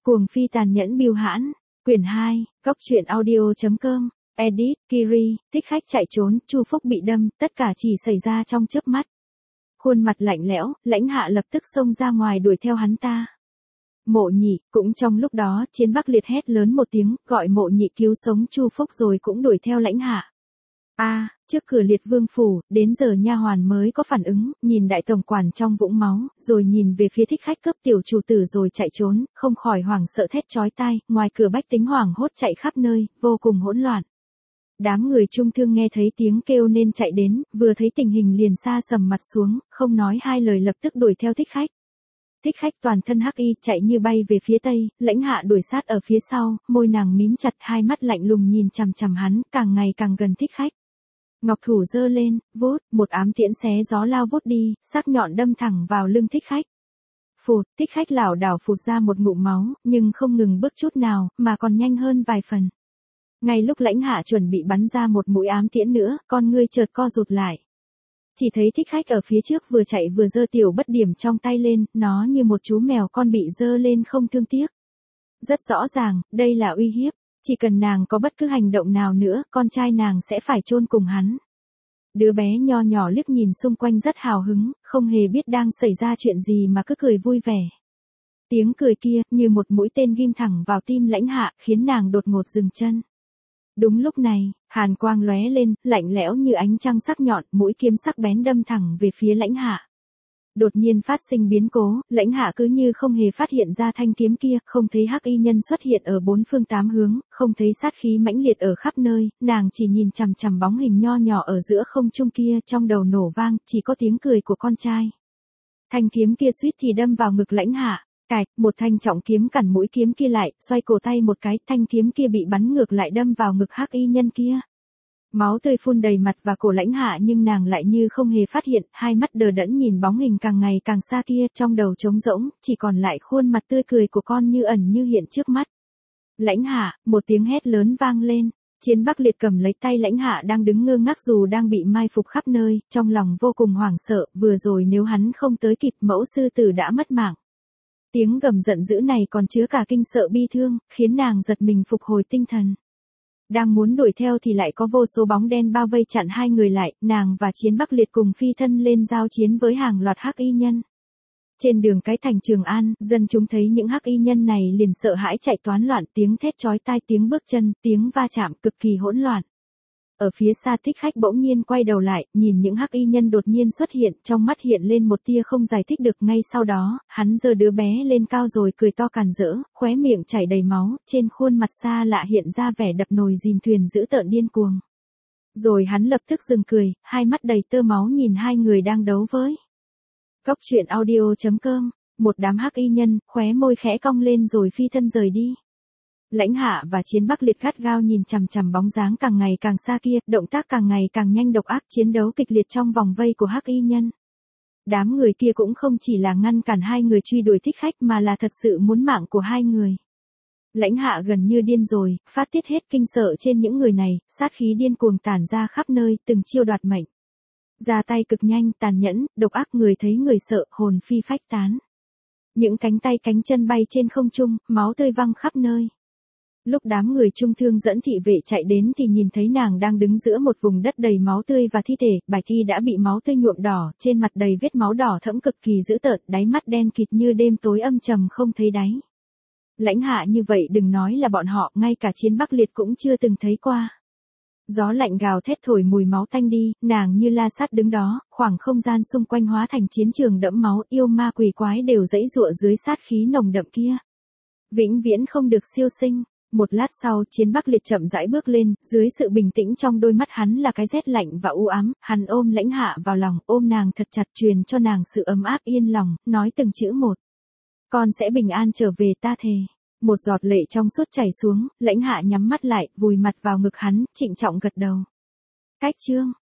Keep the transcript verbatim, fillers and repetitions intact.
Cuồng phi tàn nhẫn bưu hãn, quyển hai, góc truyện audio.com, edit, Kiri, thích khách chạy trốn, Chu Phúc bị đâm, tất cả chỉ xảy ra trong chớp mắt. Khuôn mặt lạnh lẽo, Lãnh Hạ lập tức xông ra ngoài đuổi theo hắn ta. Mộ Nhị, cũng trong lúc đó, Chiến Bắc Liệt hét lớn một tiếng, gọi Mộ Nhị cứu sống Chu Phúc rồi cũng đuổi theo Lãnh Hạ. A, à, trước cửa Liệt Vương phủ, đến giờ nha hoàn mới có phản ứng, nhìn đại tổng quản trong vũng máu, rồi nhìn về phía thích khách cướp tiểu chủ tử rồi chạy trốn, không khỏi hoảng sợ thét chói tai, ngoài cửa bách tính hoảng hốt chạy khắp nơi, vô cùng hỗn loạn. Đám người trung thương nghe thấy tiếng kêu nên chạy đến, vừa thấy tình hình liền sa sầm mặt xuống, không nói hai lời lập tức đuổi theo thích khách. Thích khách toàn thân hắc y chạy như bay về phía tây, Lãnh Hạ đuổi sát ở phía sau, môi nàng mím chặt, hai mắt lạnh lùng nhìn chằm chằm hắn, càng ngày càng gần thích khách. Ngọc thủ giơ lên, vút, một ám tiễn xé gió lao vút đi, sắc nhọn đâm thẳng vào lưng thích khách. Phụt, thích khách lảo đảo phụt ra một ngụm máu, nhưng không ngừng bước chút nào, mà còn nhanh hơn vài phần. Ngay lúc Lãnh Hạ chuẩn bị bắn ra một mũi ám tiễn nữa, con ngươi chợt co rụt lại. Chỉ thấy thích khách ở phía trước vừa chạy vừa giơ tiểu bất điểm trong tay lên, nó như một chú mèo con bị giơ lên không thương tiếc. Rất rõ ràng, đây là uy hiếp. Chỉ cần nàng có bất cứ hành động nào nữa, con trai nàng sẽ phải chôn cùng hắn. Đứa bé nho nhỏ liếc nhìn xung quanh rất hào hứng, không hề biết đang xảy ra chuyện gì mà cứ cười vui vẻ. Tiếng cười kia, như một mũi tên ghim thẳng vào tim Lãnh Hạ, khiến nàng đột ngột dừng chân. Đúng lúc này, hàn quang lóe lên, lạnh lẽo như ánh trăng sắc nhọn, mũi kiếm sắc bén đâm thẳng về phía Lãnh Hạ. Đột nhiên phát sinh biến cố, Lãnh Hạ cứ như không hề phát hiện ra thanh kiếm kia, không thấy hắc y nhân xuất hiện ở bốn phương tám hướng, không thấy sát khí mãnh liệt ở khắp nơi, nàng chỉ nhìn chằm chằm bóng hình nho nhỏ ở giữa không trung kia, trong đầu nổ vang, chỉ có tiếng cười của con trai. Thanh kiếm kia suýt thì đâm vào ngực Lãnh Hạ, cạch, một thanh trọng kiếm cản mũi kiếm kia lại, xoay cổ tay một cái, thanh kiếm kia bị bắn ngược lại đâm vào ngực hắc y nhân kia. Máu tươi phun đầy mặt và cổ Lãnh Hạ nhưng nàng lại như không hề phát hiện, hai mắt đờ đẫn nhìn bóng hình càng ngày càng xa kia, trong đầu trống rỗng, chỉ còn lại khuôn mặt tươi cười của con như ẩn như hiện trước mắt. Lãnh Hạ, một tiếng hét lớn vang lên, Chiến Bắc Liệt cầm lấy tay Lãnh Hạ đang đứng ngơ ngác dù đang bị mai phục khắp nơi, trong lòng vô cùng hoảng sợ, vừa rồi nếu hắn không tới kịp mẫu sư tử đã mất mạng. Tiếng gầm giận dữ này còn chứa cả kinh sợ bi thương, khiến nàng giật mình phục hồi tinh thần. Đang muốn đuổi theo thì lại có vô số bóng đen bao vây chặn hai người lại, nàng và Chiến Bắc Liệt cùng phi thân lên giao chiến với hàng loạt hắc y nhân. Trên đường cái thành Trường An, dân chúng thấy những hắc y nhân này liền sợ hãi chạy toán loạn, tiếng thét chói tai, tiếng bước chân, tiếng va chạm cực kỳ hỗn loạn. Ở phía xa thích khách bỗng nhiên quay đầu lại, nhìn những hắc y nhân đột nhiên xuất hiện, trong mắt hiện lên một tia không giải thích được, ngay sau đó, hắn giơ đứa bé lên cao rồi cười to càn rỡ, khóe miệng chảy đầy máu, trên khuôn mặt xa lạ hiện ra vẻ đập nồi dìm thuyền dữ tợn điên cuồng. Rồi hắn lập tức dừng cười, hai mắt đầy tơ máu nhìn hai người đang đấu với. Góc truyện audio.com, một đám hắc y nhân, khóe môi khẽ cong lên rồi phi thân rời đi. Lãnh Hạ và Chiến Bắc Liệt gắt gao nhìn chằm chằm bóng dáng càng ngày càng xa kia, động tác càng ngày càng nhanh độc ác, chiến đấu kịch liệt trong vòng vây của hắc y nhân. Đám người kia cũng không chỉ là ngăn cản hai người truy đuổi thích khách mà là thật sự muốn mạng của hai người. Lãnh Hạ gần như điên rồi, phát tiết hết kinh sợ trên những người này, sát khí điên cuồng tản ra khắp nơi, từng chiêu đoạt mệnh. Ra tay cực nhanh, tàn nhẫn, độc ác, người thấy người sợ, hồn phi phách tán. Những cánh tay cánh chân bay trên không trung, máu tươi văng khắp nơi. Lúc đám người trung thương dẫn thị vệ chạy đến thì nhìn thấy nàng đang đứng giữa một vùng đất đầy máu tươi và thi thể, bài thi đã bị máu tươi nhuộm đỏ, trên mặt đầy vết máu đỏ thẫm cực kỳ dữ tợn, đáy mắt đen kịt như đêm tối âm trầm không thấy đáy. Lãnh Hạ như vậy đừng nói là bọn họ, ngay cả Chiến Bắc Liệt cũng chưa từng thấy qua. Gió lạnh gào thét thổi mùi máu tanh đi, nàng như la sát đứng đó, khoảng không gian xung quanh hóa thành chiến trường đẫm máu, yêu ma quỷ quái đều giãy giụa dưới sát khí nồng đậm kia. Vĩnh viễn không được siêu sinh. Một lát sau, Chiến Bắc Liệt chậm rãi bước lên, dưới sự bình tĩnh trong đôi mắt hắn là cái rét lạnh và u ám, hắn ôm Lãnh Hạ vào lòng, ôm nàng thật chặt, truyền cho nàng sự ấm áp yên lòng, nói từng chữ một. Con sẽ bình an trở về, ta thề. Một giọt lệ trong suốt chảy xuống, Lãnh Hạ nhắm mắt lại, vùi mặt vào ngực hắn, trịnh trọng gật đầu. Cách chương